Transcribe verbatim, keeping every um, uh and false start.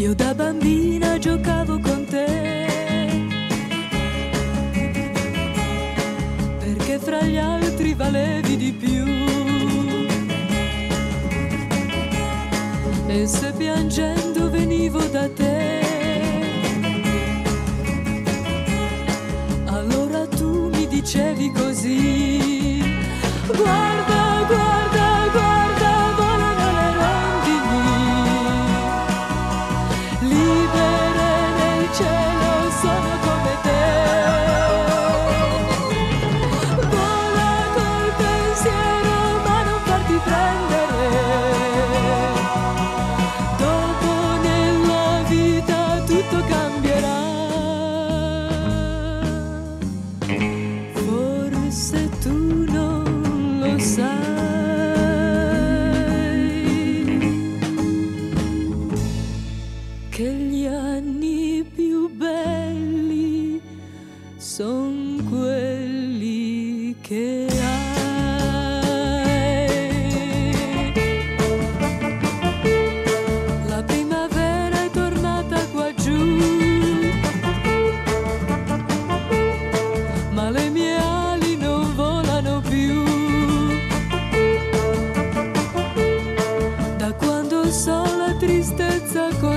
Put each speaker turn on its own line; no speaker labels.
Io da bambina giocavo con te, perché fra gli altri valevi di più. E se piangendo venivo da te, allora tu mi dicevi così: guarda, guarda, guarda, volano le rondini, libere nel cielo sono come te. Vola col pensiero ma non farti prendere, dopo nella vita tutto cambierà. Forse tu non lo sai, che gli anni più belli son quelli che hai. La primavera è tornata qua giù, ma le mie ali non volano più. Da quando so la tristezza con